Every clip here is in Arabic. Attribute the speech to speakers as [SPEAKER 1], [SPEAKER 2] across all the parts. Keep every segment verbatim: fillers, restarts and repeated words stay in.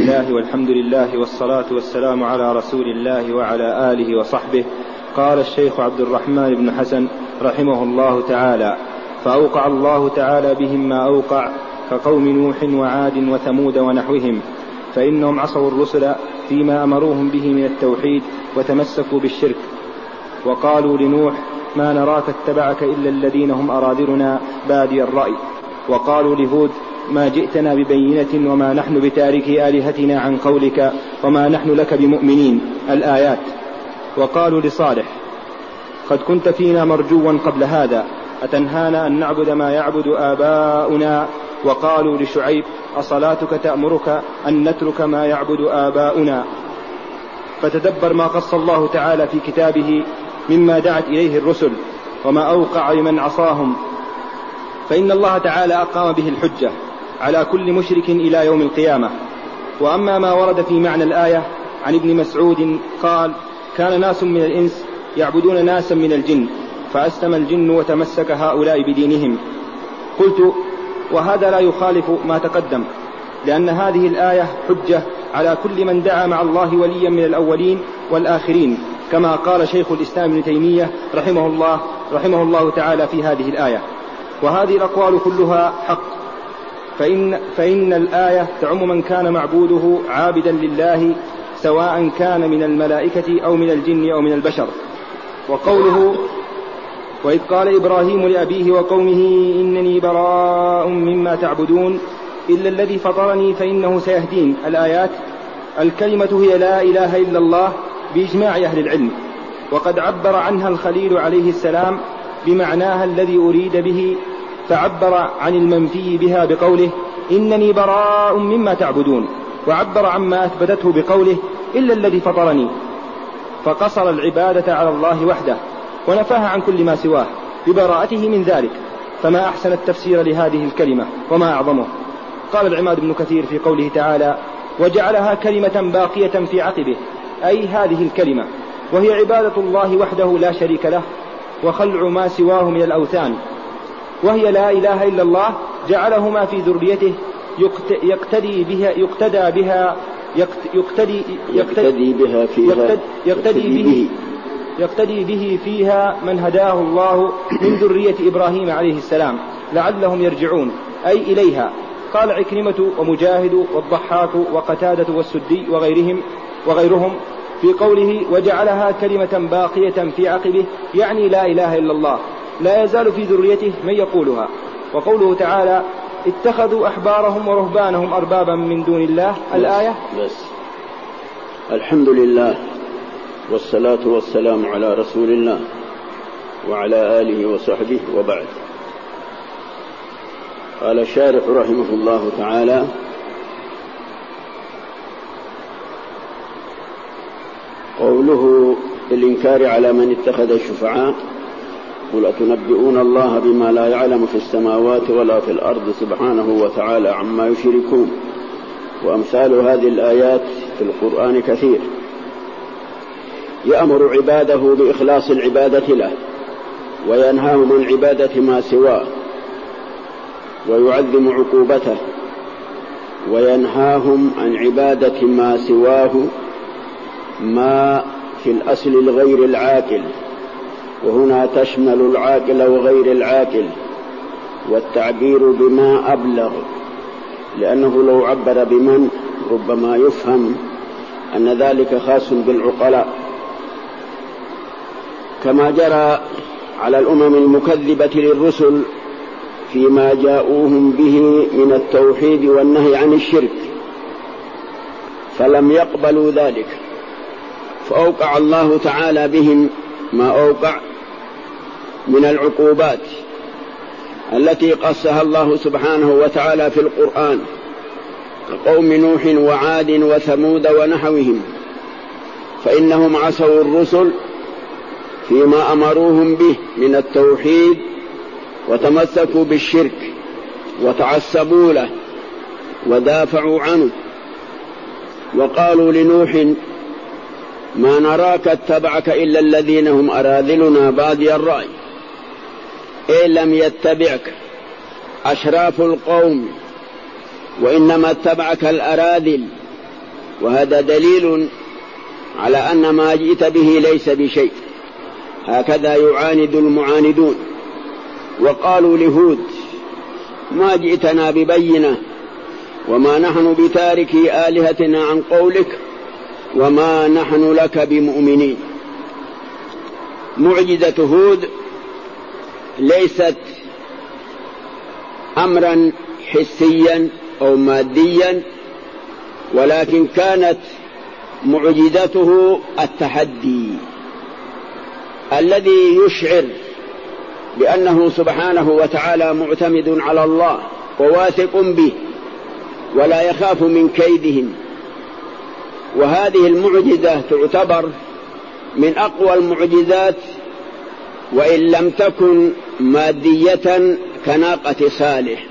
[SPEAKER 1] الله والحمد لله والصلاة والسلام على رسول الله وعلى آله وصحبه. قال الشيخ عبد الرحمن بن حسن رحمه الله تعالى: فأوقع الله تعالى بهم ما أوقع كقوم نوح وعاد وثمود ونحوهم، فإنهم عصوا الرسل فيما أمروهم به من التوحيد وتمسكوا بالشرك، وقالوا لنوح: ما نراك اتبعك إلا الذين هم أراذلنا بادي الرأي. وقالوا لهود: ما جئتنا ببينة وما نحن بتاركي آلهتنا عن قولك وما نحن لك بمؤمنين، الآيات. وقالوا لصالح: قد كنت فينا مرجوا قبل هذا، أتنهانا أن نعبد ما يعبد آباؤنا. وقالوا لشعيب: أصلاتك تأمرك أن نترك ما يعبد آباؤنا. فتدبر ما قص الله تعالى في كتابه مما دعت إليه الرسل وما أوقع لمن عصاهم، فإن الله تعالى أقام به الحجة على كل مشرك إلى يوم القيامة. وأما ما ورد في معنى الآية عن ابن مسعود قال: كان ناس من الإنس يعبدون ناسا من الجن، فأسلم الجن وتمسك هؤلاء بدينهم. قلت: وهذا لا يخالف ما تقدم، لأن هذه الآية حجة على كل من دعا مع الله وليا من الأولين والآخرين، كما قال شيخ الإسلام ابن تيمية رحمه الله, رحمه الله تعالى في هذه الآية. وهذه الأقوال كلها حق، فإن, فإن الآية تعم من كان معبوده عابدا لله، سواء كان من الملائكة أو من الجن أو من البشر. وقوله: وإذ قال إبراهيم لأبيه وقومه إنني براء مما تعبدون إلا الذي فطرني فإنه سيهدين، الآيات. الكلمة هي لا إله إلا الله بإجماع أهل العلم، وقد عبر عنها الخليل عليه السلام بمعناها الذي أريد به، فعبر عن المنفي بها بقوله: إنني براء مما تعبدون، وعبر عما أثبتته بقوله: إلا الذي فطرني، فقصر العبادة على الله وحده ونفاها عن كل ما سواه ببراءته من ذلك. فما أحسن التفسير لهذه الكلمة وما أعظمه. قال العماد بن كثير في قوله تعالى: وجعلها كلمة باقية في عقبه، أي هذه الكلمة، وهي عبادة الله وحده لا شريك له، وخلع ما سواه من الأوثان، وهي لا إله إلا الله. جعلهما في ذريته يقتدي بها يقتدى بها يقتدي يقتدي بها فيها يقتدي به يقتدي به فيها من هداه الله من ذرية إبراهيم عليه السلام لعلهم يرجعون، أي إليها. قال عكرمة ومجاهد والضحاك وقتادة والسدي وغيرهم وغيرهم في قوله: وجعلها كلمة باقية في عقبه، يعني لا إله إلا الله، لا يزال في ذريته من يقولها. وقوله تعالى: اتخذوا أحبارهم ورهبانهم أربابا من دون الله، الآية.
[SPEAKER 2] بس. الحمد لله والصلاة والسلام على رسول الله وعلى آله وصحبه، وبعد. قال الشارح رحمه الله تعالى: قوله الإنكار على من اتخذ الشفعاء: قل أتنبئون الله بما لا يعلم في السماوات ولا في الأرض سبحانه وتعالى عما يشركون. وأمثال هذه الآيات في القرآن كثير، يأمر عباده بإخلاص العبادة له، وينهاهم عن عبادة ما سواه، ويعظم عقوبته، وينهاهم عن عبادة ما سواه، ما في الأصل الغير العاقل، وهنا تشمل العاقل وغير العاقل، والتعبير بما أبلغ، لأنه لو عبر بمن ربما يفهم أن ذلك خاص بالعقلاء، كما جرى على الأمم المكذبة للرسل فيما جاءوهم به من التوحيد والنهي عن الشرك، فلم يقبلوا ذلك، فأوقع الله تعالى بهم ما أوقع من العقوبات التي قصها الله سبحانه وتعالى في القرآن، كقوم نوح وعاد وثمود ونحوهم، فإنهم عصوا الرسل فيما أمروهم به من التوحيد وتمسكوا بالشرك وتعصبوا له ودافعوا عنه. وقالوا لنوح: ما نراك اتبعك إلا الذين هم أراذلنا بادي الرأي، إن لم يتبعك أشراف القوم، وإنما اتبعك الأراذل وهذا دليل على أن ما جئت به ليس بشيء. هكذا يعاند المعاندون، وقالوا لهود: ما جئتنا ببينة وما نحن بتاركي آلهتنا عن قولك وما نحن لك بمؤمنين. معجزة هود ليست أمرا حسيا أو ماديا، ولكن كانت معجزته التحدي الذي يشعر بأنه سبحانه وتعالى معتمد على الله وواثق به ولا يخاف من كيدهم. وهذه المعجزة تعتبر من أقوى المعجزات وإن لم تكن مادية كناقة صالح.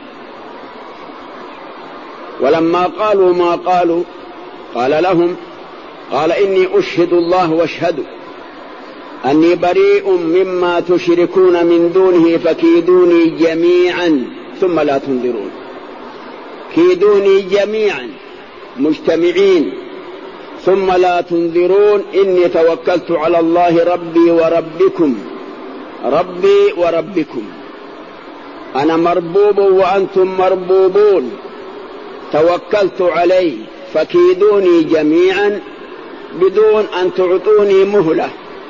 [SPEAKER 2] ولما قالوا ما قالوا قال لهم قال: إني أشهد الله واشهدوا أني بريء مما تشركون من دونه فكيدوني جميعا ثم لا تنظرون. كيدوني جميعا مجتمعين ثم لا تنظرون. إني توكلت على الله ربي وربكم ربي وربكم. أنا مربوب وأنتم مربوبون، توكلت عليه فكيدوني جميعا بدون أن تعطوني مهلة.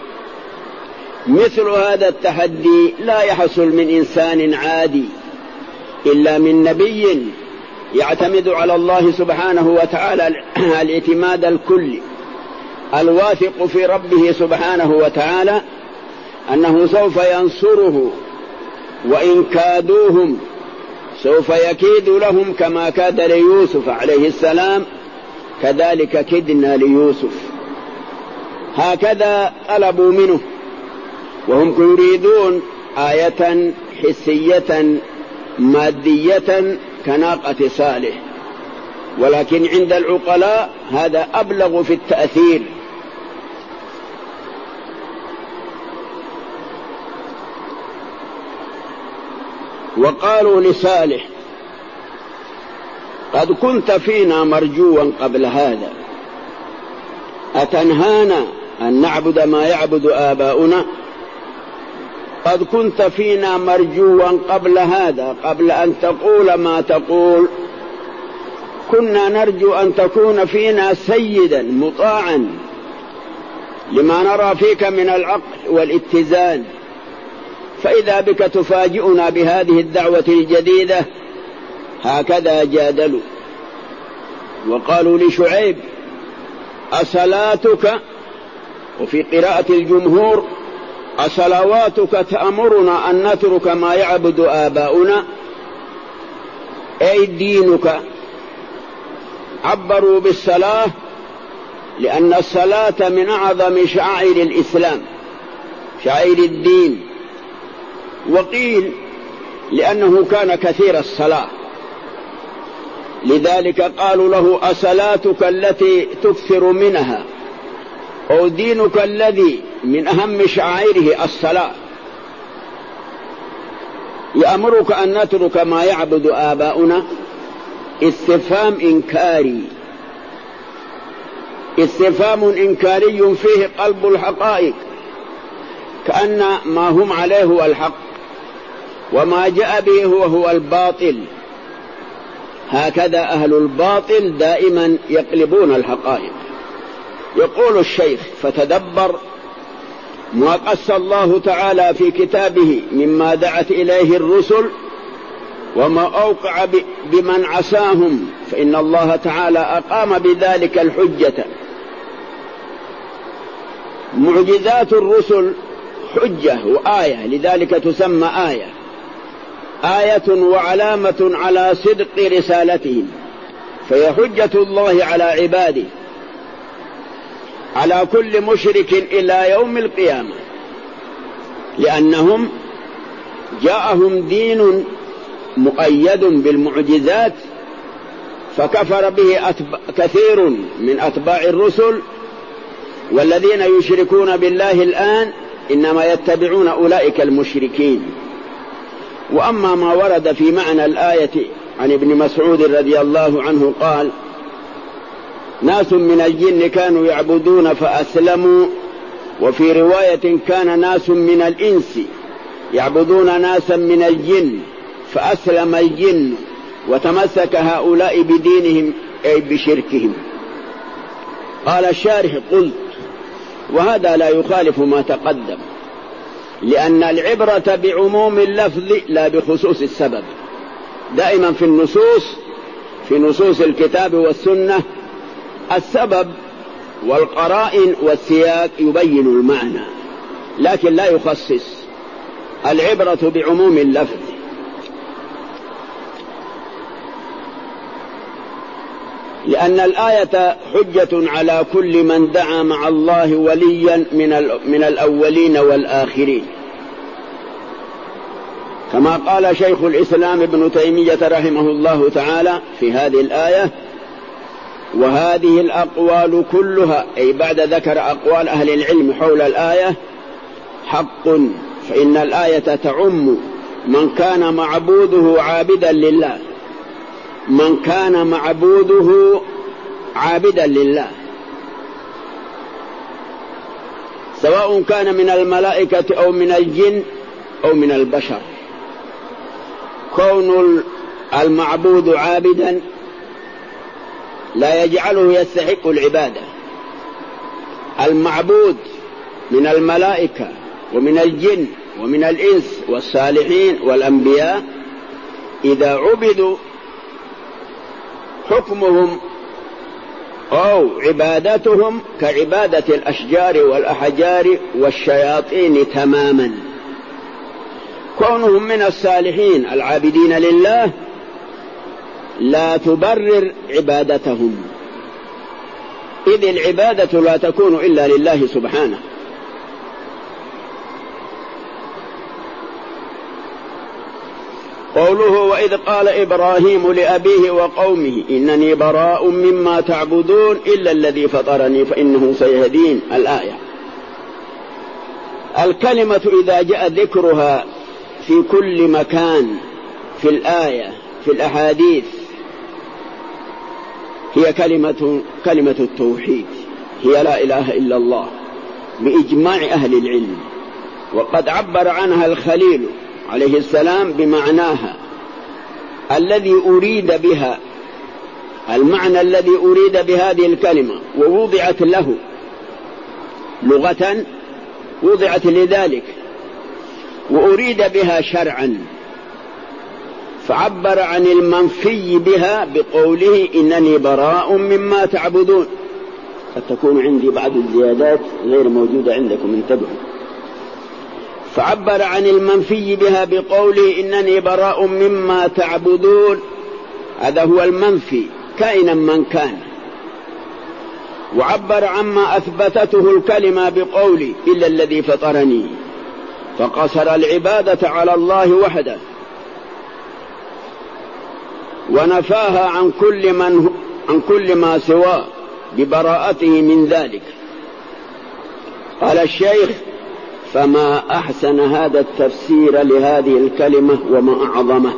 [SPEAKER 2] مثل هذا التحدي لا يحصل من إنسان عادي إلا من نبي يعتمد على الله سبحانه وتعالى الاعتماد الكلي، الواثق في ربه سبحانه وتعالى أنه سوف ينصره، وإن كادوهم سوف يكيد لهم كما كاد ليوسف عليه السلام، كذلك كدنا ليوسف. هكذا طلبوا منه وهم يريدون آية حسية مادية كناقة صالح، ولكن عند العقلاء هذا أبلغ في التأثير. وقالوا لصالح: قد كنت فينا مرجوا قبل هذا، أتنهانا أن نعبد ما يعبد آباؤنا؟ قد كنت فينا مرجوا قبل هذا، قبل أن تقول ما تقول كنا نرجو أن تكون فينا سيدا مطاعا لما نرى فيك من العقل والاتزان، فإذا بك تفاجئنا بهذه الدعوة الجديدة. هكذا جادلوا. وقالوا لشعيب: أصلاتك، وفي قراءة الجمهور: أصلواتك تأمرنا أن نترك ما يعبد آباؤنا، أي دينك. عبروا بالصلاة لأن الصلاة من أعظم شعائر الإسلام، شعائر الدين. وقيل لأنه كان كثير الصلاة، لذلك قالوا له: أصلاتك التي تكثر منها، أو دينك الذي من أهم شعائره الصلاة، يأمرك أن نترك ما يعبد آباؤنا. استفهام إنكاري، استفهام إنكاري فيه قلب الحقائق، كأن ما هم عليه هو الحق وما جاء به هو هو الباطل. هكذا أهل الباطل دائما يقلبون الحقائق. يقول الشيخ: فتدبر ما قص الله تعالى في كتابه مما دعت إليه الرسل وما أوقع بمن عصاهم، فإن الله تعالى أقام بذلك الحجة. معجزات الرسل حجة وآية، لذلك تسمى آية، آية وعلامة على صدق رسالتهم، فهي حجة الله على عباده، على كل مشرك إلى يوم القيامة، لأنهم جاءهم دين مقيد بالمعجزات فكفر به كثير من أتباع الرسل، والذين يشركون بالله الآن إنما يتبعون أولئك المشركين. وأما ما ورد في معنى الآية عن ابن مسعود رضي الله عنه قال: ناس من الجن كانوا يعبدون فأسلموا، وفي رواية كان ناس من الإنس يعبدون ناسا من الجن فأسلم الجن وتمسك هؤلاء بدينهم أي بشركهم. قال الشارح: قلت وهذا لا يخالف ما تقدم، لأن العبرة بعموم اللفظ لا بخصوص السبب. دائما في النصوص في نصوص الكتاب والسنة السبب والقرائن والسياق يبين المعنى، لكن لا يخصص. العبرة بعموم اللفظ. لأن الآية حجة على كل من دعا مع الله وليا من الأولين والآخرين، كما قال شيخ الإسلام ابن تيمية رحمه الله تعالى في هذه الآية: وهذه الأقوال كلها، أي بعد ذكر أقوال أهل العلم حول الآية، حق، فإن الآية تعم من كان معبوده عابدا لله، من كان معبوده عابدا لله، سواء كان من الملائكة أو من الجن أو من البشر. كون المعبود عابدا لا يجعله يستحق العبادة. المعبود من الملائكة ومن الجن ومن الإنس والصالحين والأنبياء إذا عبدوا حكمهم أو عبادتهم كعبادة الأشجار والأحجار والشياطين تماما. كونهم من الصالحين العابدين لله لا تبرر عبادتهم، إذ العبادة لا تكون إلا لله سبحانه. قوله: وإذ قال إبراهيم لأبيه وقومه إنني براء مما تعبدون إلا الذي فطرني فإنه سيهدين. الآية. الكلمة إذا جاء ذكرها في كل مكان في الآية في الأحاديث هي كلمة كلمة التوحيد، هي لا إله إلا الله بإجماع أهل العلم، وقد عبر عنها الخليل عليه السلام بمعناها الذي أريد بها، المعنى الذي أريد بهذه الكلمة، ووضعت له لغة، وضعت لذلك، وأريد بها شرعا، فعبر عن المنفي بها بقوله إنني براء مما تعبدون. قد تكون عندي بعض الزيادات غير موجودة عندكم، انتبهوا. فعبر عن المنفي بها بقوله إنني براء مما تعبدون، هذا هو المنفي كائنا من كان. وعبر عما أثبتته الكلمة بقوله إلا الذي فطرني، فقصر العبادة على الله وحده ونفاها عن كل من عن كل ما سواه ببراءته من ذلك. قال الشيخ: فما أحسن هذا التفسير لهذه الكلمة وما أعظمه.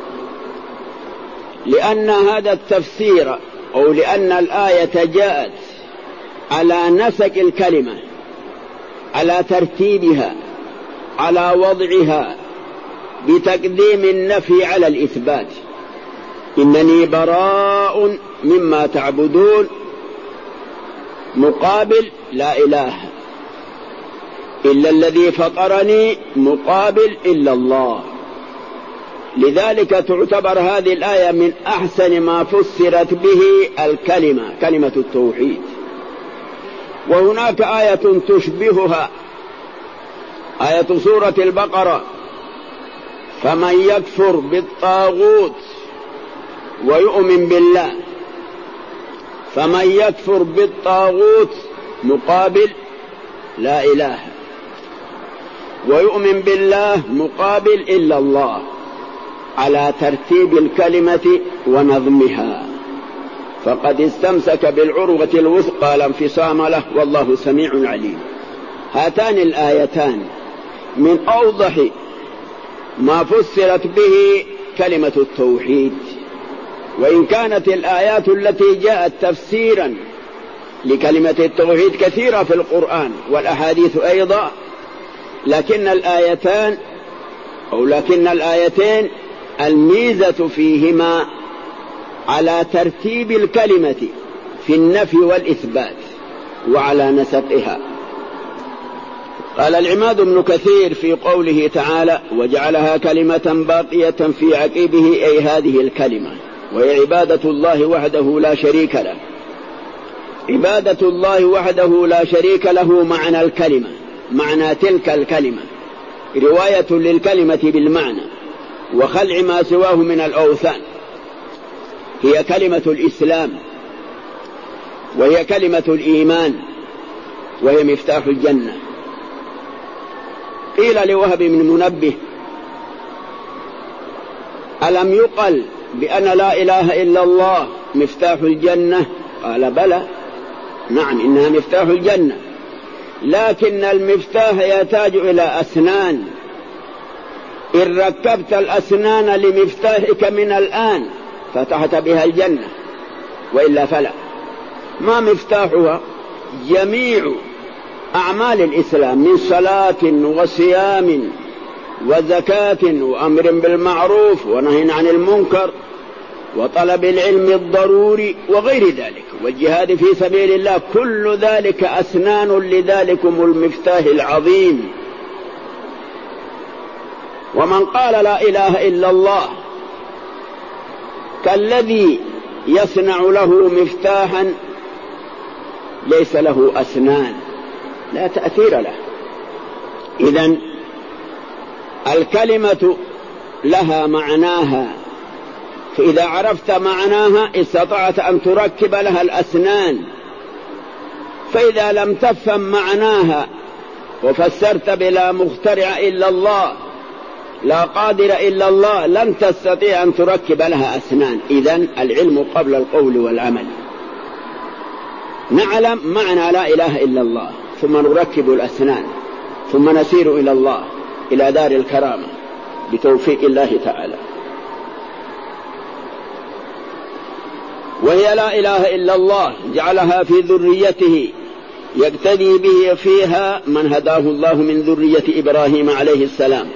[SPEAKER 2] لأن هذا التفسير أو لأن الآية جاءت على نسق الكلمة، على ترتيبها، على وضعها، بتقديم النفي على الإثبات. إنني براء مما تعبدون مقابل لا إله إلا الذي فطرني مقابل إلا الله. لذلك تعتبر هذه الآية من أحسن ما فسرت به الكلمة، كلمة التوحيد. وهناك آية تشبهها، آية سورة البقرة: فمن يكفر بالطاغوت ويؤمن بالله. فمن يكفر بالطاغوت مقابل لا إله، ويؤمن بالله مقابل إلا الله، على ترتيب الكلمة ونظمها، فقد استمسك بالعروة الوثقى لا انفصام له والله سميع عليم. هاتان الآيتان من أوضح ما فسرت به كلمة التوحيد، وإن كانت الآيات التي جاءت تفسيرا لكلمة التوحيد كثيرة في القرآن والأحاديث أيضا، لكن الآيتان أو لكن الآيتين الميزة فيهما على ترتيب الكلمة في النفي والإثبات وعلى نسقها. قال العماد بن كثير في قوله تعالى: وجعلها كلمة باقية في عقبه، أي هذه الكلمة وهي عبادة الله وحده لا شريك له. عبادة الله وحده لا شريك له معنى الكلمة، معنى تلك الكلمة، رواية للكلمة بالمعنى، وخلع ما سواه من الأوثان. هي كلمة الإسلام، وهي كلمة الإيمان، وهي مفتاح الجنة. قيل لوهب بن منبه: ألم يقل بأن لا إله إلا الله مفتاح الجنة؟ قال: بلى، نعم، إنها مفتاح الجنة، لكن المفتاح يحتاج إلى أسنان. إن ركبت الأسنان لمفتاحك من الآن فتحت بها الجنة، وإلا فلا. ما مفتاحها؟ جميع أعمال الإسلام من صلاة وصيام وزكاة وأمر بالمعروف ونهي عن المنكر وطلب العلم الضروري وغير ذلك، والجهاد في سبيل الله، كل ذلك أسنان لذلكم المفتاح العظيم. ومن قال لا إله إلا الله كالذي يصنع له مفتاحا ليس له أسنان، لا تأثير له. إذن الكلمة لها معناها، فإذا عرفت معناها استطعت أن تركب لها الأسنان. فإذا لم تفهم معناها وفسرت بلا مخترع إلا الله، لا قادر إلا الله، لن تستطيع أن تركب لها أسنان. إذن العلم قبل القول والعمل. نعلم معنى لا إله إلا الله، ثم نركب الأسنان، ثم نسير إلى الله، إلى دار الكرامة بتوفيق الله تعالى. وهي لا إله إلا الله جعلها في ذريته يقتدي به فيها من هداه الله من ذرية إبراهيم عليه السلام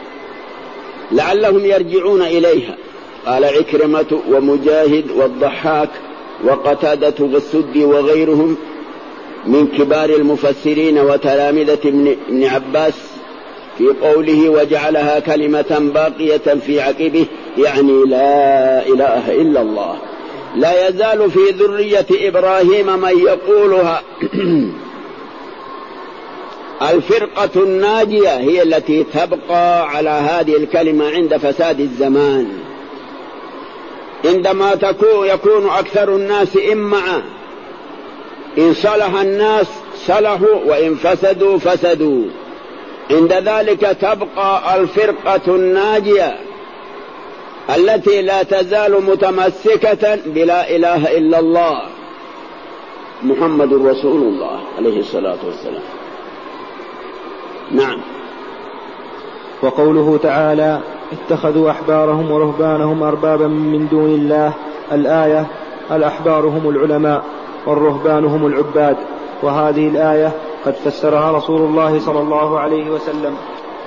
[SPEAKER 2] لعلهم يرجعون إليها. قال عكرمة ومجاهد والضحاك وقتادة والسدي وغيرهم من كبار المفسرين وتلامذة ابن عباس في قوله وجعلها كلمة باقية في عقبه، يعني لا إله إلا الله. لا يزال في ذرية إبراهيم من يقولها. الفرقة الناجية هي التي تبقى على هذه الكلمة عند فساد الزمان. عندما تكون يكون أكثر الناس إمعا، إن صلح الناس صلحوا وإن فسدوا فسدوا. عند ذلك تبقى الفرقة الناجية التي لا تزال متمسكة بلا إله إلا الله محمد رسول الله عليه الصلاة والسلام. نعم.
[SPEAKER 1] وقوله تعالى اتخذوا أحبارهم ورهبانهم أربابا من دون الله، الآية الأحبار هم العلماء والرهبان هم العباد. وهذه الآية قد فسرها رسول الله صلى الله عليه وسلم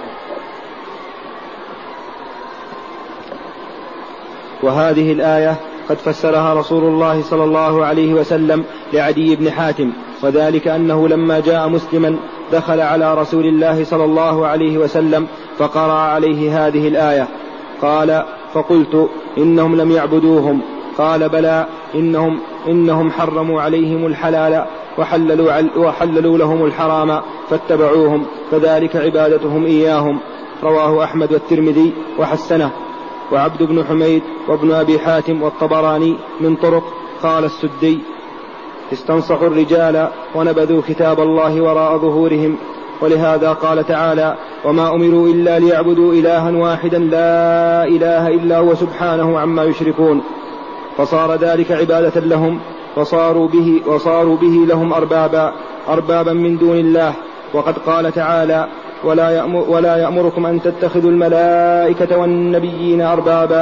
[SPEAKER 1] وهذه الآية قد فسرها رسول الله صلى الله عليه وسلم لعدي بن حاتم، وذلك أنه لما جاء مسلما دخل على رسول الله صلى الله عليه وسلم فقرأ عليه هذه الآية. قال فقلت إنهم لم يعبدوهم. قال بلى، إنهم, إنهم حرموا عليهم الحلال وحللوا, وحللوا لهم الحرام فاتبعوهم، فذلك عبادتهم إياهم. رواه أحمد والترمذي وحسنه. وعبد بن حميد وابن أبي حاتم والطبراني من طرق. قال السدي استنصحوا الرجال ونبذوا كتاب الله وراء ظهورهم. ولهذا قال تعالى وما أمروا إلا ليعبدوا إلها واحدا لا إله إلا هو سبحانه عما يشركون. فصار ذلك عبادة لهم، وصاروا به, وصاروا به لهم أربابا أربابا من دون الله. وقد قال تعالى ولا, يأمر ولا يأمركم أن تتخذوا الملائكة والنبيين أربابا.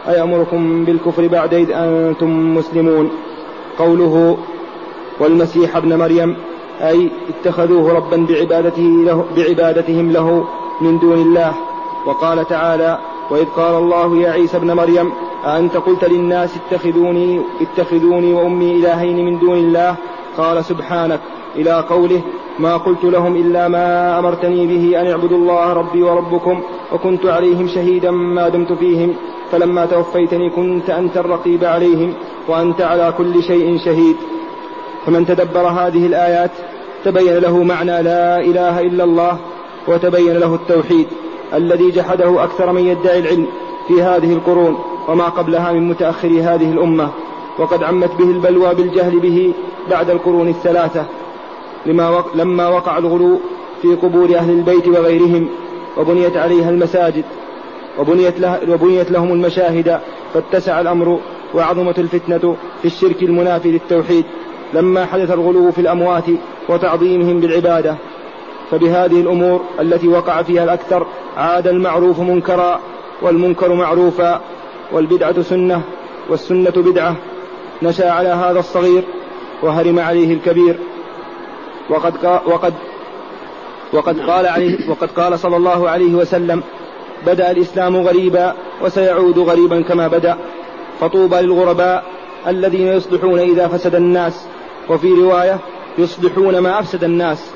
[SPEAKER 1] أيأمركم بالكفر بعد إذ أنتم مسلمون. قوله والمسيح ابن مريم أي اتخذوه ربا بعبادته له بعبادتهم له من دون الله. وقال تعالى وإذ قال الله يا عيسى ابن مريم أأنت قلت للناس اتخذوني, اتخذوني وأمي إلهين من دون الله قال سبحانك إلى قوله ما قلت لهم إلا ما أمرتني به أن اعبدوا الله ربي وربكم وكنت عليهم شهيدا ما دمت فيهم فلما توفيتني كنت أنت الرقيب عليهم وأنت على كل شيء شهيد. فمن تدبر هذه الآيات تبين له معنى لا إله إلا الله وتبين له التوحيد الذي جحده أكثر من يدعي العلم في هذه القرون وما قبلها من متأخري هذه الأمة، وقد عمت به البلوى بالجهل به بعد القرون الثلاثة لما وقع الغلو في قبور أهل البيت وغيرهم وبنيت عليها المساجد وبنيت, له وبنيت لهم المشاهد فاتسع الأمر وعظمت الفتنة في الشرك المنافي للتوحيد لما حدث الغلو في الأموات وتعظيمهم بالعبادة. فبهذه الأمور التي وقع فيها الأكثر عاد المعروف منكرا والمنكر معروفا والبدعة سنة والسنة بدعة. نشأ على هذا الصغير وهرم عليه الكبير. وقد, وقد, وقد, قال عليه وقد قال صلى الله عليه وسلم بدأ الإسلام غريبا وسيعود غريبا كما بدأ فطوبى للغرباء الذين يصلحون إذا فسد الناس وفي رواية يصلحون ما أفسد الناس.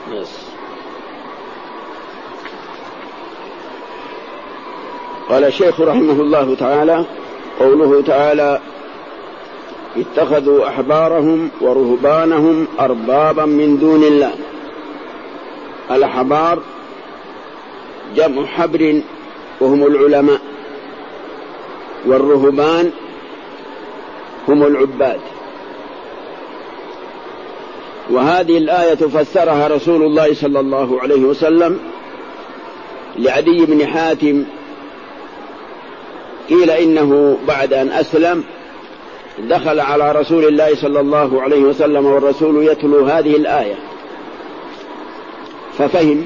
[SPEAKER 2] قال الشيخ رحمه الله تعالى قوله تعالى اتخذوا أحبارهم ورهبانهم أربابا من دون الله. الأحبار جمع حبر وهم العلماء، والرهبان هم العباد. وهذه الآية فسرها رسول الله صلى الله عليه وسلم لعدي بن حاتم، قيل إنه بعد أن أسلم دخل على رسول الله صلى الله عليه وسلم والرسول يتلو هذه الآية ففهم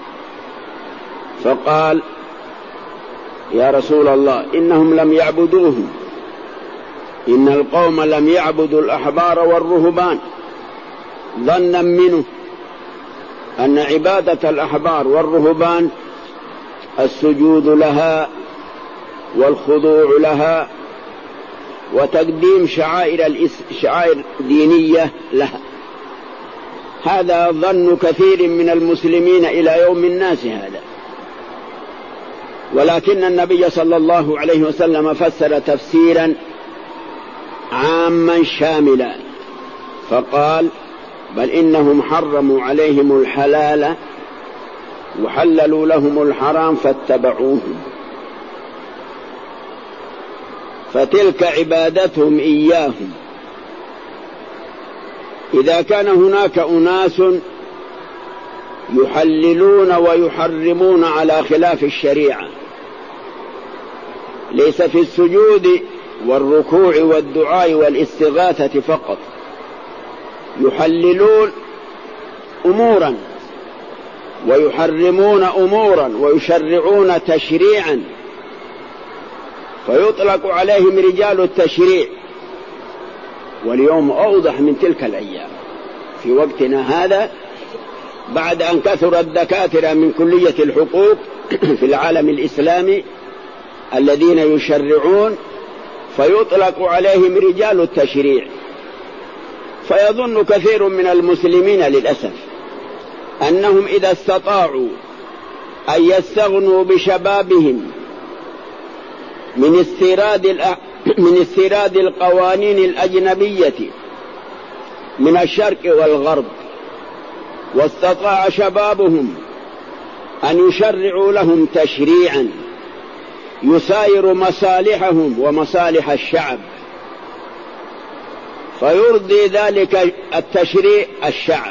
[SPEAKER 2] فقال يا رسول الله إنهم لم يعبدوهم، إن القوم لم يعبدوا الأحبار والرهبان، ظنا منه أن عبادة الأحبار والرهبان السجود لها والخضوع لها وتقديم شعائر شعائر دينية لها. هذا ظن كثير من المسلمين إلى يوم الناس هذا، ولكن النبي صلى الله عليه وسلم فسر تفسيرا عاما شاملا فقال بل إنهم حرموا عليهم الحلال وحللوا لهم الحرام فاتبعوهم، فتلك عبادتهم إياهم. إذا كان هناك أناس يحللون ويحرمون على خلاف الشريعة، ليس في السجود والركوع والدعاء والاستغاثة فقط، يحللون أمورا ويحرمون أمورا ويشرعون تشريعا، فيطلق عليهم رجال التشريع. واليوم أوضح من تلك الأيام في وقتنا هذا بعد أن كثر الدكاترة من كلية الحقوق في العالم الإسلامي الذين يشرعون، فيطلق عليهم رجال التشريع. فيظن كثير من المسلمين للأسف أنهم إذا استطاعوا أن يستغنوا بشبابهم من استيراد من استيراد القوانين الأجنبية من الشرق والغرب، واستطاع شبابهم أن يشرعوا لهم تشريعا يساير مصالحهم ومصالح الشعب، فيرضي ذلك التشريع الشعب،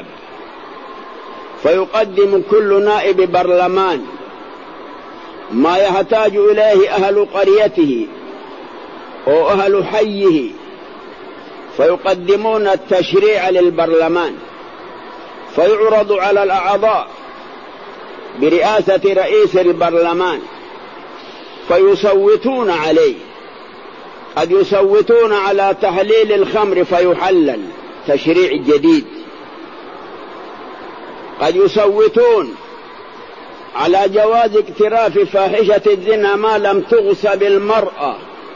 [SPEAKER 2] فيقدم كل نائب برلمان ما يحتاج إليه أهل قريته أو أهل حيه، فيقدمون التشريع للبرلمان فيعرض على الأعضاء برئاسة رئيس البرلمان فيصوتون عليه قد يصوتون على تحليل الخمر فيحلل، تشريع جديد. قد يصوتون على جواز اقتراف فاحشة الزنا ما لم تغصب المرأة،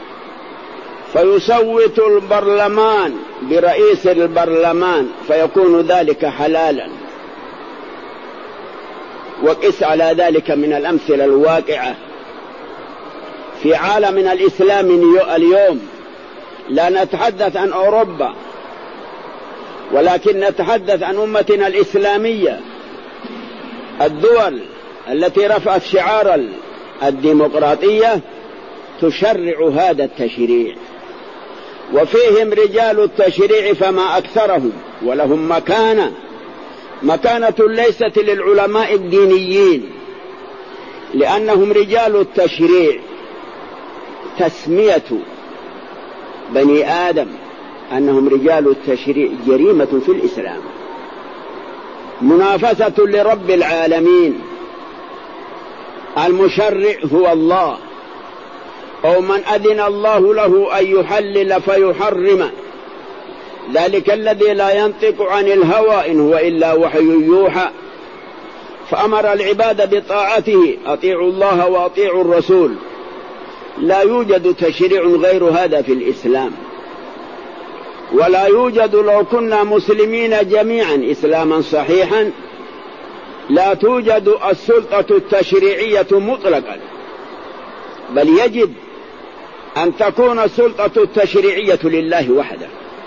[SPEAKER 2] فيصوت البرلمان برئيس البرلمان فيكون ذلك حلالا. وقس على ذلك من الأمثلة الواقعة في عالمنا الإسلامي اليوم. لا نتحدث عن أوروبا، ولكن نتحدث عن أمتنا الإسلامية، الدول التي رفعت شعار الديمقراطية تشرع هذا التشريع، وفيهم رجال التشريع فما أكثرهم، ولهم مكانة مكانة ليست للعلماء الدينيين، لأنهم رجال التشريع. تسمية بني آدم أنهم رجال التشريع جريمة في الإسلام، منافسة لرب العالمين. المشرع هو الله، أو من أذن الله له أن يحلل فيحرم، ذلك الذي لا ينطق عن الهوى إن هو إلا وحي يوحى. فأمر العباد بطاعته، أطيعوا الله وأطيعوا الرسول. لا يوجد تشريع غير هذا في الإسلام، ولا يوجد لو كنا مسلمين جميعا إسلاما صحيحا لا توجد السلطة التشريعية مطلقا، بل يجب أن تكون السلطة التشريعية لله وحده،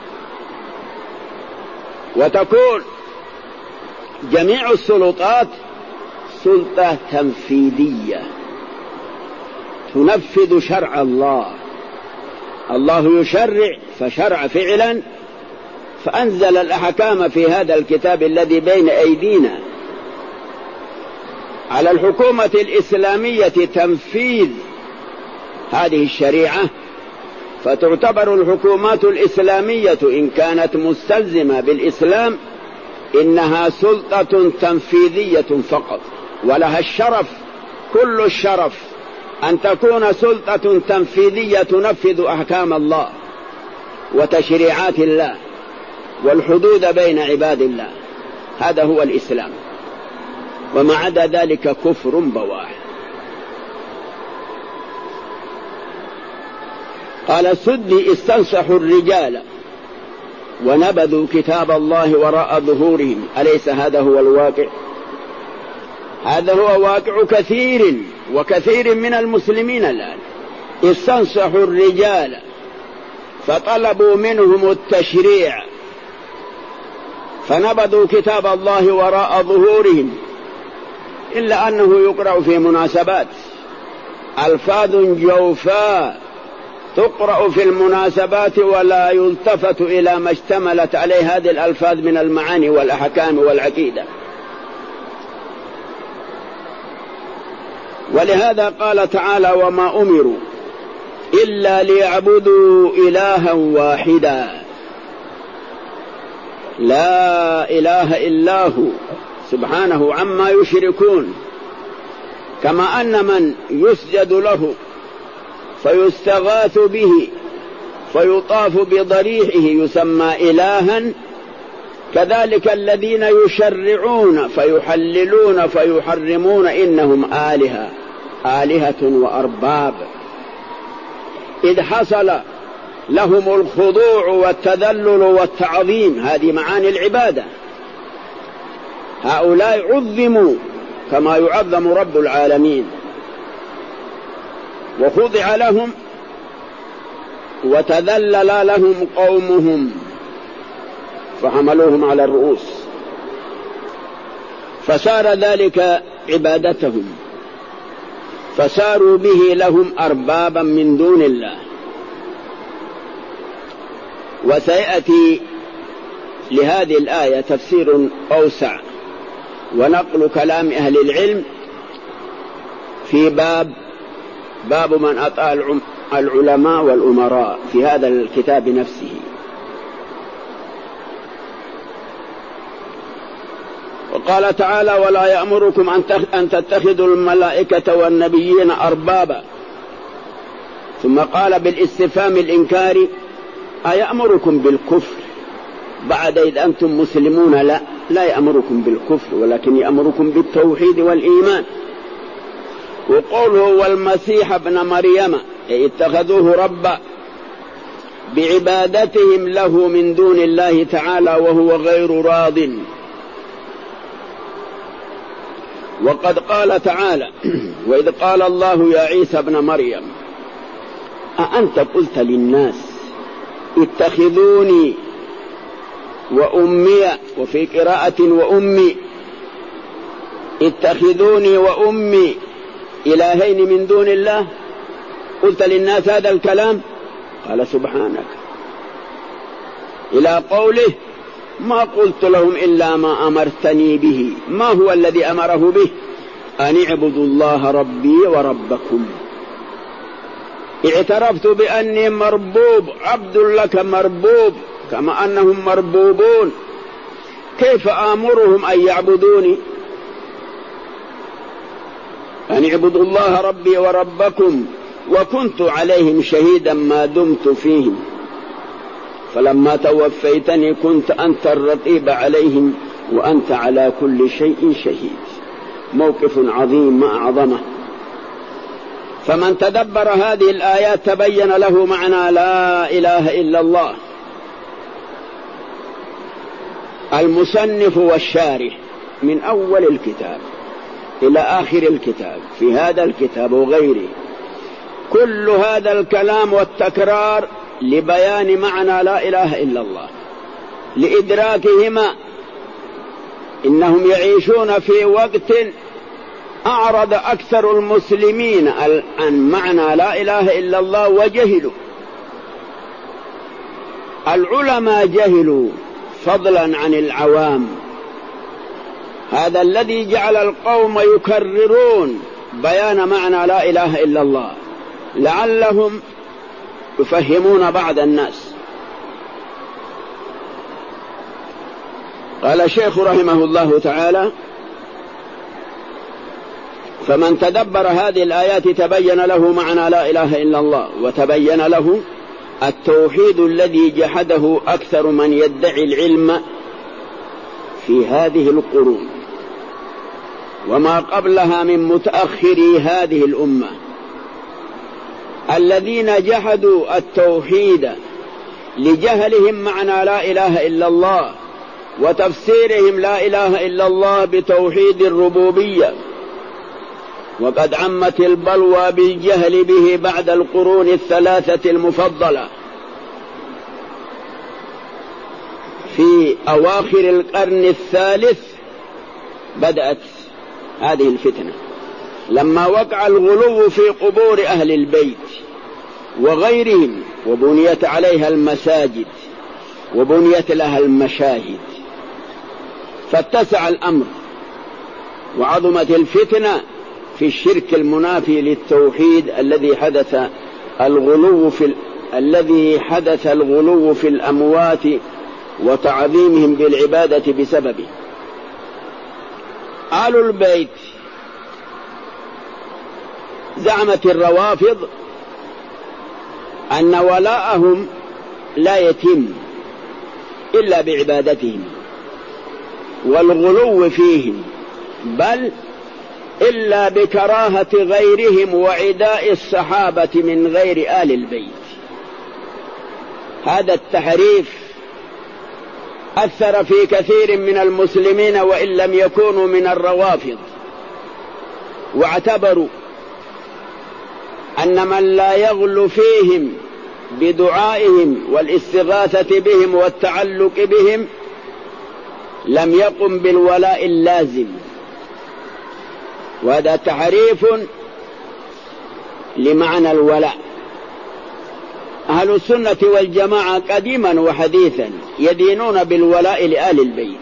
[SPEAKER 2] وتكون جميع السلطات سلطة تنفيذية تنفذ شرع الله. الله يشرع فشرع فعلا، فأنزل الأحكام في هذا الكتاب الذي بين أيدينا. على الحكومة الإسلامية تنفيذ هذه الشريعة، فتعتبر الحكومات الإسلامية إن كانت مستلزمة بالإسلام إنها سلطة تنفيذية فقط، ولها الشرف كل الشرف أن تكون سلطة تنفيذية تنفذ أحكام الله وتشريعات الله والحدود بين عباد الله. هذا هو الإسلام، وما عدا ذلك كفر بواح. قال السدي: استنصحوا الرجال ونبذوا كتاب الله وراء ظهورهم. أليس هذا هو الواقع؟ هذا هو واقع كثير وكثير من المسلمين الآن. استنصحوا الرجال فطلبوا منهم التشريع فنبذوا كتاب الله وراء ظهورهم، إلا أنه يقرأ في مناسبات ألفاظ جوفاء تقرأ في المناسبات ولا يلتفت إلى ما اشتملت عليه هذه الألفاظ من المعاني والأحكام والعقيدة. ولهذا قال تعالى: وما أمروا إلا ليعبدوا إلها واحدا لا إله إلا هو سبحانه عما يشركون. كما أن من يسجد له فيستغاث به فيطاف بضريحه يسمى إلها، كذلك الذين يشرعون فيحللون فيحرمون إنهم آلهة آلهة وأرباب، إذ حصل لهم الخضوع والتذلل والتعظيم. هذه معاني العبادة. هؤلاء عظموا كما يعظم رب العالمين، وخضع لهم وتذلل لهم قومهم فحملوهم على الرؤوس، فصار ذلك عبادتهم، فصاروا به لهم أربابا من دون الله. وسيأتي لهذه الآية تفسير أوسع ونقل كلام أهل العلم في باب باب من أطاع العلماء والأمراء في هذا الكتاب نفسه. وقال تعالى: ولا يأمركم أن تتخذوا الملائكة والنبيين أربابا. ثم قال بالاستفهام الإنكاري: أيأمركم بالكفر بعد إذ أنتم مسلمون؟ لا، لا يأمركم بالكفر، ولكن يأمركم بالتوحيد والإيمان. وقوله والمسيح ابن مريم اتخذوه ربا بعبادتهم له من دون الله تعالى وهو غير راض. وقد قال تعالى: وإذ قال الله يا عيسى ابن مريم أأنت قلت للناس اتخذوني وأمي، وفي قراءة وأمي، اتخذوني وأمي إلهين من دون الله، قلت للناس هذا الكلام؟ قال سبحانك. إلى قوله: ما قلت لهم إلا ما أمرتني به. ما هو الذي أمره به؟ أن اعبدوا الله ربي وربكم. اعترفت بأني مربوب، عبد لك مربوب كما أنهم مربوبون، كيف آمرهم أن يعبدوني؟ أن اعبدوا الله ربي وربكم وكنت عليهم شهيدا ما دمت فيهم، فلما توفيتني كنت أنت الرقيب عليهم وأنت على كل شيء شهيد. موقف عظيم ما أعظمه. فمن تدبر هذه الآيات تبين له معنى لا إله إلا الله. المصنف والشارح من أول الكتاب إلى آخر الكتاب في هذا الكتاب وغيره، كل هذا الكلام والتكرار لبيان معنى لا إله إلا الله، لإدراكهما. إنهم يعيشون في وقت أعرض أكثر المسلمين عن معنى لا إله إلا الله وجهلوا. العلماء جهلوا فضلا عن العوام. هذا الذي جعل القوم يكررون بيان معنى لا إله إلا الله لعلهم يفهمون بعض الناس. قال الشيخ رحمه الله تعالى: فمن تدبر هذه الآيات تبين له معنى لا إله إلا الله، وتبين له التوحيد الذي جحده أكثر من يدعي العلم في هذه القرون وما قبلها من متأخري هذه الأمة، الذين جحدوا التوحيد لجهلهم معنى لا إله إلا الله وتفسيرهم لا إله إلا الله بتوحيد الربوبية. وقد عمت البلوى بالجهل به بعد القرون الثلاثة المفضلة. في أواخر القرن الثالث بدأت هذه الفتنة، لما وقع الغلو في قبور أهل البيت وغيرهم، وبنيت عليها المساجد وبنيت لها المشاهد، فاتسع الأمر وعظمت الفتنة في الشرك المنافي للتوحيد الذي حدث الغلو في ال... الذي حدث الغلو في الأموات وتعظيمهم بالعبادة بسببه. آل البيت زعمت الروافض أن ولاءهم لا يتم إلا بعبادتهم والغلو فيهم، بل إلا بكراهة غيرهم وعداء الصحابة من غير آل البيت. هذا التحريف أثر في كثير من المسلمين وإن لم يكونوا من الروافض، واعتبروا أن من لا يغلو فيهم بدعائهم والاستغاثة بهم والتعلق بهم لم يقم بالولاء اللازم. وهذا تحريف لمعنى الولاء. أهل السنة والجماعة قديما وحديثا يدينون بالولاء لآل البيت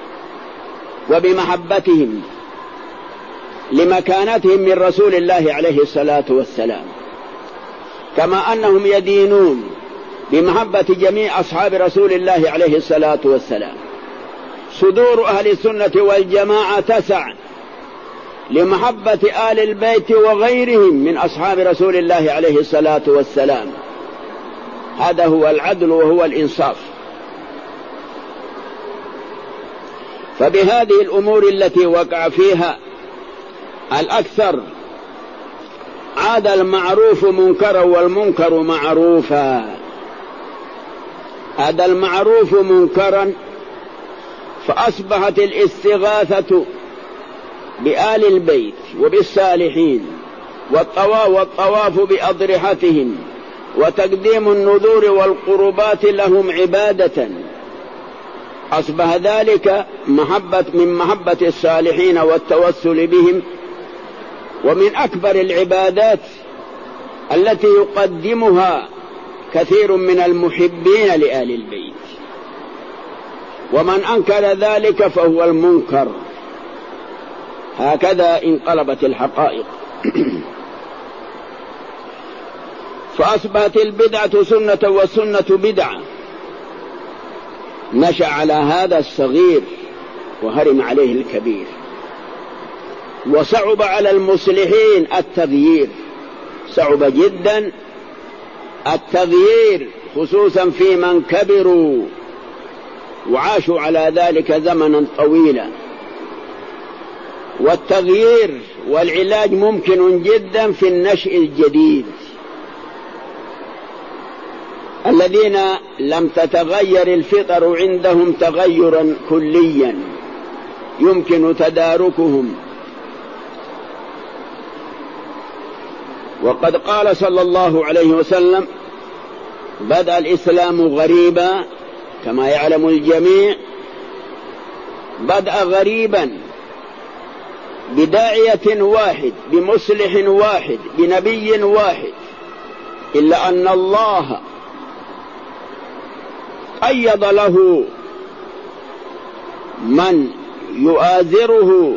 [SPEAKER 2] وبمحبتهم لمكانتهم من رسول الله عليه الصلاة والسلام، كما أنهم يدينون بمحبة جميع أصحاب رسول الله عليه الصلاة والسلام. صدور أهل السنة والجماعة تسع لمحبة آل البيت وغيرهم من أصحاب رسول الله عليه الصلاة والسلام. هذا هو العدل وهو الإنصاف. فبهذه الأمور التي وقع فيها الأكثر عاد المعروف منكرا والمنكر معروفا. هذا المعروف منكرا، فأصبحت الاستغاثة بآل البيت وبالصالحين والطواف بأضرحتهم وتقديم النذور والقربات لهم عبادة. أصبح ذلك محبة من محبة الصالحين والتوسل بهم، ومن أكبر العبادات التي يقدمها كثير من المحبين لآل البيت. ومن أنكر ذلك فهو المنكر. هكذا انقلبت الحقائق. فأصبحت البدعة سنة والسنة بدعة. نشأ على هذا الصغير وهرم عليه الكبير، وصعب على المصلحين التغيير، صعب جدا التغيير، خصوصا في من كبروا وعاشوا على ذلك زمنا طويلا. والتغيير والعلاج ممكن جدا في النشء الجديد. الذين لم تتغير الفطر عندهم تغيرا كليا يمكن تداركهم. وقد قال صلى الله عليه وسلم: بدأ الإسلام غريبا كما يعلم الجميع، بدأ غريبا بداعية واحد بمصلح واحد بنبي واحد، إلا أن الله قيض له من يؤازره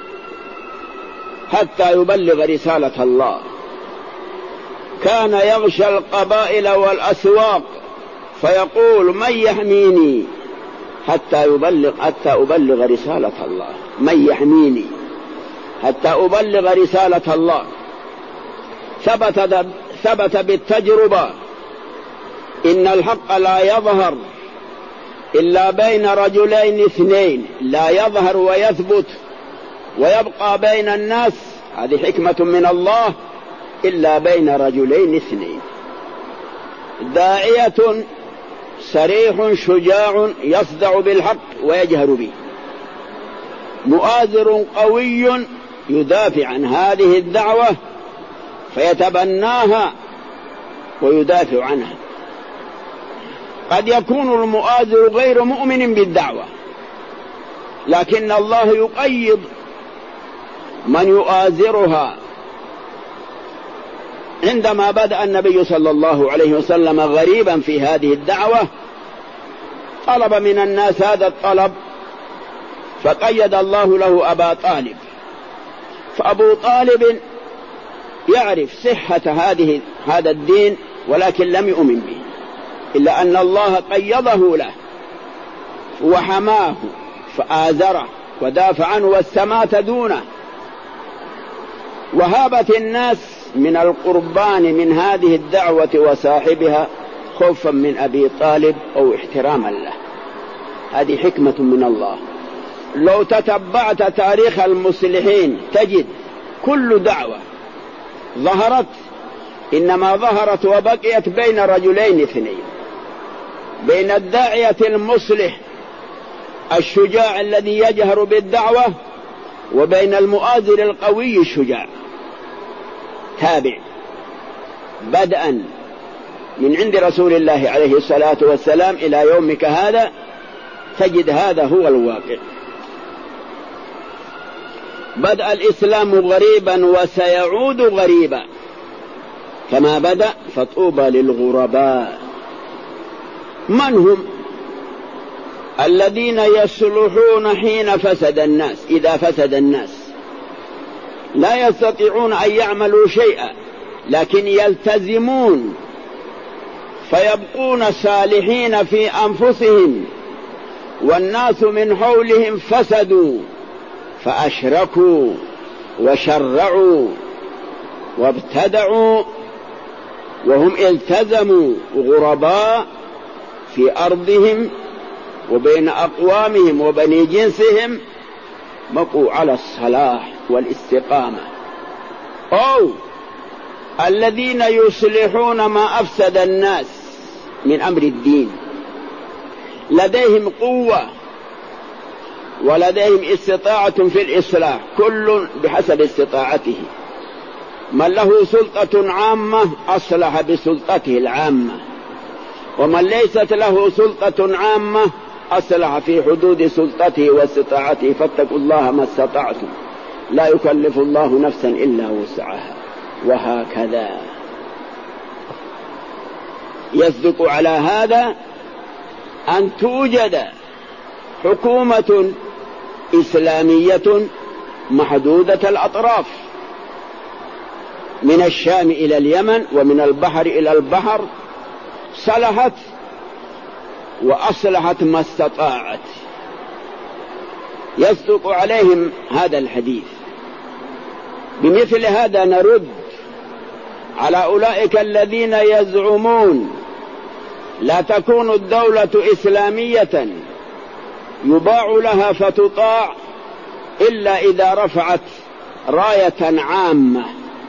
[SPEAKER 2] حتى يبلغ رسالة الله. كان يغشى القبائل والأسواق فيقول: من يحميني حتى يبلغ حتى أبلغ رسالة الله، من يحميني حتى أبلغ رسالة الله. ثبت ثبت بالتجربة إن الحق لا يظهر إلا بين رجلين اثنين، لا يظهر ويثبت ويبقى بين الناس، هذه حكمة من الله، إلا بين رجلين اثنين: داعية صريح شجاع يصدع بالحق ويجهر به، مؤازر قوي يدافع عن هذه الدعوة فيتبناها ويدافع عنها. قد يكون المؤازر غير مؤمن بالدعوة، لكن الله يقيض من يؤازرها. عندما بدأ النبي صلى الله عليه وسلم غريبا في هذه الدعوة طلب من الناس هذا الطلب، فقيد الله له أبا طالب. فأبو طالب يعرف صحة هذه هذا الدين ولكن لم يؤمن به، إلا أن الله قيضه له وحماه فآزره ودافع عنه والسماء دونه. وهابت الناس من القربان من هذه الدعوة وصاحبها خوفا من أبي طالب أو احتراما له. هذه حكمة من الله. لو تتبعت تاريخ المصلحين تجد كل دعوة ظهرت إنما ظهرت وبقيت بين رجلين اثنين، بين الداعية المصلح الشجاع الذي يجهر بالدعوة وبين المؤازر القوي الشجاع. تابع بدءا من عند رسول الله عليه الصلاة والسلام إلى يومك هذا تجد هذا هو الواقع. بدأ الإسلام غريبا وسيعود غريبا كما بدأ، فطوبى للغرباء. من هم؟ الذين يصلحون حين فسد الناس. إذا فسد الناس لا يستطيعون أن يعملوا شيئا، لكن يلتزمون فيبقون صالحين في أنفسهم، والناس من حولهم فسدوا فأشركوا وشرعوا وابتدعوا وهم التزموا غرباء في أرضهم وبين أقوامهم وبني جنسهم، بقوا على الصلاح والاستقامة. أو الذين يصلحون ما أفسد الناس من أمر الدين، لديهم قوة ولديهم استطاعة في الإصلاح، كل بحسب استطاعته. من له سلطة عامة أصلح بسلطته العامة، ومن ليست له سلطة عامة أصلح في حدود سلطته واستطاعته. فاتقوا الله ما استطعتم، لا يكلف الله نفسا إلا وسعها. وهكذا يصدق على هذا أن توجد حكومة إسلامية محدودة الأطراف، من الشام إلى اليمن ومن البحر إلى البحر، صلحت وأصلحت ما استطاعت. يصدق عليهم هذا الحديث. بمثل هذا نرد على أولئك الذين يزعمون لا تكون الدولة إسلامية يباع لها فتطاع إلا إذا رفعت راية عامة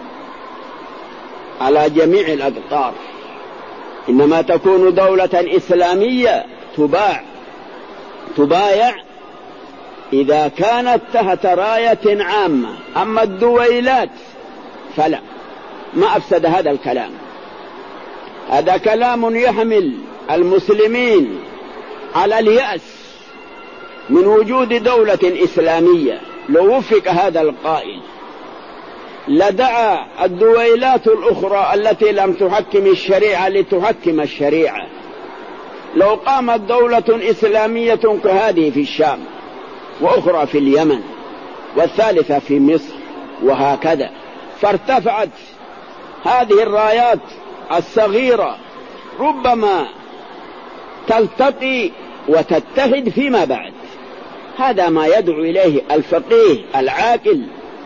[SPEAKER 2] على جميع الأقطار. إنما تكون دولة إسلامية تباع تبايع إذا كانت تحت راية عامة. أما الدويلات فلا، ما أفسد هذا الكلام. هذا كلام يحمل المسلمين على اليأس من وجود دولة إسلامية. لو وفق هذا القائل لدعا الدويلات الأخرى التي لم تحكم الشريعة لتحكم الشريعة. لو قامت دولة إسلامية كهذه في الشام، وأخرى في اليمن، والثالثة في مصر، وهكذا، فارتفعت هذه الرايات الصغيرة، ربما تلتقي وتتحد فيما بعد. هذا ما يدعو إليه الفقيه العاقل،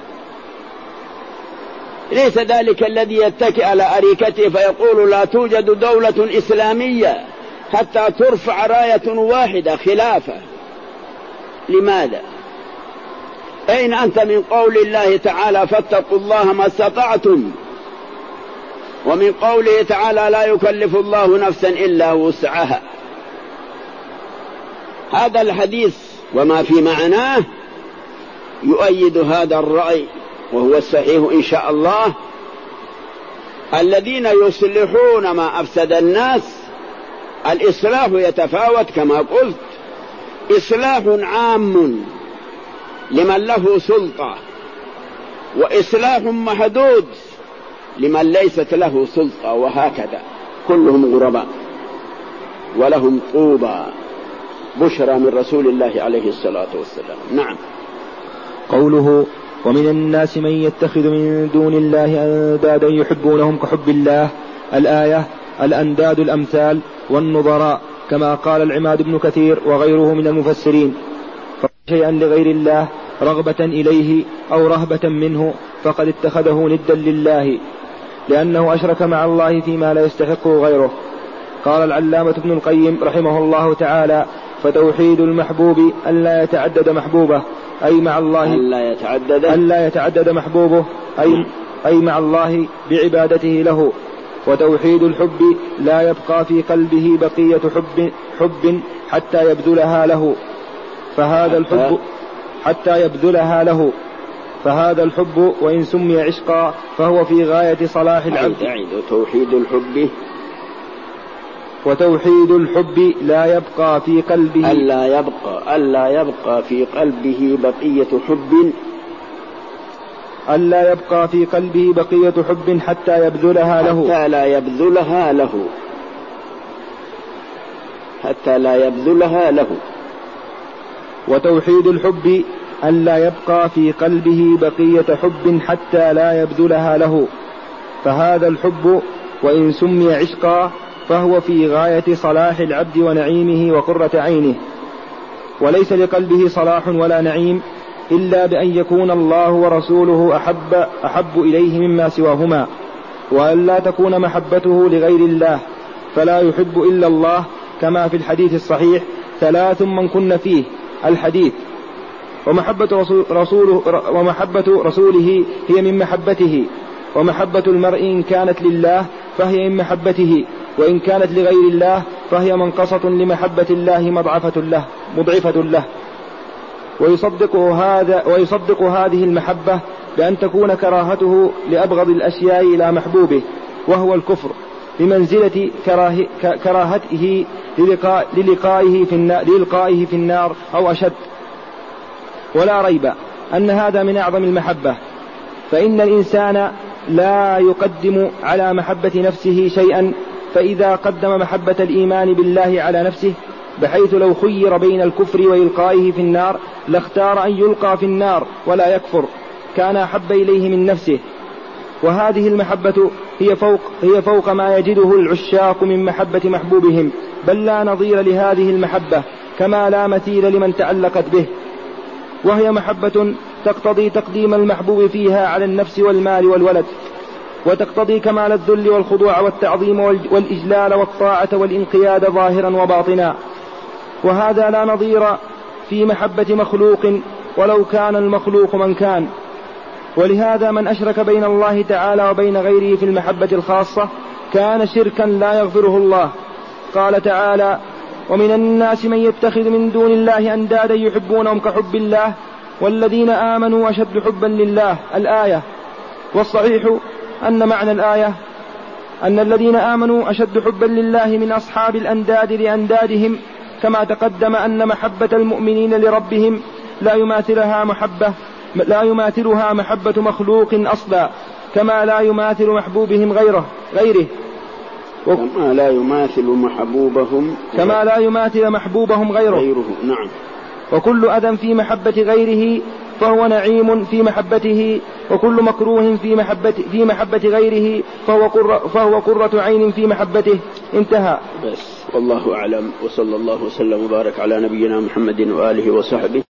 [SPEAKER 2] ليس ذلك الذي يتكئ على أريكته فيقول لا توجد دولة إسلامية حتى ترفع راية واحدة خلافة. لماذا؟ أين أنت من قول الله تعالى فاتقوا الله ما استطعتم، ومن قوله تعالى لا يكلف الله نفسا إلا وسعها؟ هذا الحديث وما في معناه يؤيد هذا الرأي، وهو الصحيح إن شاء الله. الذين يصلحون ما أفسد الناس، الإصلاح يتفاوت كما قلت، إصلاح عام لمن له سلطة، وإصلاح محدود لمن ليست له سلطة، وهكذا كلهم غرباء ولهم طوبى. بشرى من رسول الله عليه الصلاة والسلام. نعم.
[SPEAKER 1] قوله ومن الناس من يتخذ من دون الله أندادا يحبونهم كحب الله، الآية الأنداد الأمثال والنظراء، كما قال العماد بن كثير وغيره من المفسرين. فشيئا لغير الله رغبة إليه أو رهبة منه فقد اتخذه ندا لله، لأنه أشرك مع الله فيما لا يستحقه غيره. قال العلامة ابن القيم رحمه الله تعالى فتوحيد المحبوب ألا يتعدد محبوبه، أي مع الله
[SPEAKER 2] ألا يتعدد,
[SPEAKER 1] ألا يتعدد محبوبه أي, أي مع الله بعبادته له. وتوحيد الحب لا يبقى في قلبه بقية حب, حب حتى يبذلها له، فهذا الحب حتى يبذلها له فهذا الحب وإن سمي عشقا فهو في غاية صلاح العبد.
[SPEAKER 2] أعيد توحيد الحب
[SPEAKER 1] وتوحيد الحب لا يبقى في قلبه
[SPEAKER 2] ألا يبقى ألا يبقى في قلبه بقية حب
[SPEAKER 1] ألا يبقى في قلبه بقية حب حتى يبذلها له
[SPEAKER 2] حتى لا يبذلها له حتى لا يبذلها له.
[SPEAKER 1] وتوحيد الحب ألا يبقى في قلبه بقية حب حتى لا يبذلها له، فهذا الحب وإن سمي عشقا فهو في غاية صلاح العبد ونعيمه وقرة عينه. وليس لقلبه صلاح ولا نعيم إلا بأن يكون الله ورسوله أحب, أحب إليه مما سواهما، وأن لا تكون محبته لغير الله، فلا يحب إلا الله، كما في الحديث الصحيح: ثلاث من كن فيه الحديث. ومحبة, رسول رسوله ومحبة رسوله هي من محبته، ومحبة المرء إن كانت لله فهي من محبته، وإن كانت لغير الله فهي منقصة لمحبة الله مضعفة له, مضعفة له. ويصدق, هذا ويصدق هذه المحبة بأن تكون كراهته لأبغض الأشياء إلى محبوبه، وهو الكفر، بمنزلة كراه كراهته للقاء للقائه في النار, للقائه في النار أو أشد. ولا ريب أن هذا من أعظم المحبة، فإن الإنسان لا يقدم على محبة نفسه شيئا، فإذا قدم محبة الإيمان بالله على نفسه، بحيث لو خير بين الكفر وإلقائه في النار لاختار أن يلقى في النار ولا يكفر، كان أحب إليه من نفسه. وهذه المحبة هي فوق, هي فوق ما يجده العشاق من محبة محبوبهم، بل لا نظير لهذه المحبة، كما لا مثيل لمن تعلقت به. وهي محبة تقتضي تقديم المحبوب فيها على النفس والمال والولد، وتقتضي كمال الذل والخضوع والتعظيم والإجلال والطاعة والانقياد ظاهرا وباطنا. وهذا لا نظير في محبة مخلوق ولو كان المخلوق من كان. ولهذا من أشرك بين الله تعالى وبين غيره في المحبة الخاصة كان شركا لا يغفره الله. قال تعالى: ومن الناس من يتخذ من دون الله أندادا يحبونهم كحب الله والذين آمنوا أشد حبا لله، الآية. والصحيح أن معنى الآية أن الذين آمنوا أشد حبا لله من أصحاب الأنداد لأندادهم، كما تقدم أن محبة المؤمنين لربهم لا يماثلها محبة لا يماثلها محبة مخلوق أصلا، كما لا يماثل محبوبهم غيره غيره
[SPEAKER 2] و... كما لا يماثل محبوبهم
[SPEAKER 1] كما لا يماثل محبوبهم غيره,
[SPEAKER 2] غيره. نعم.
[SPEAKER 1] وكل أذى في محبة غيره فهو نعيم في محبته، وكل مكروه في محبة, في محبة غيره فهو, قر فهو قرة عين في محبته. انتهى.
[SPEAKER 2] بس والله أعلم، وصلى الله وسلم وبارك على نبينا محمد وآله وصحبه.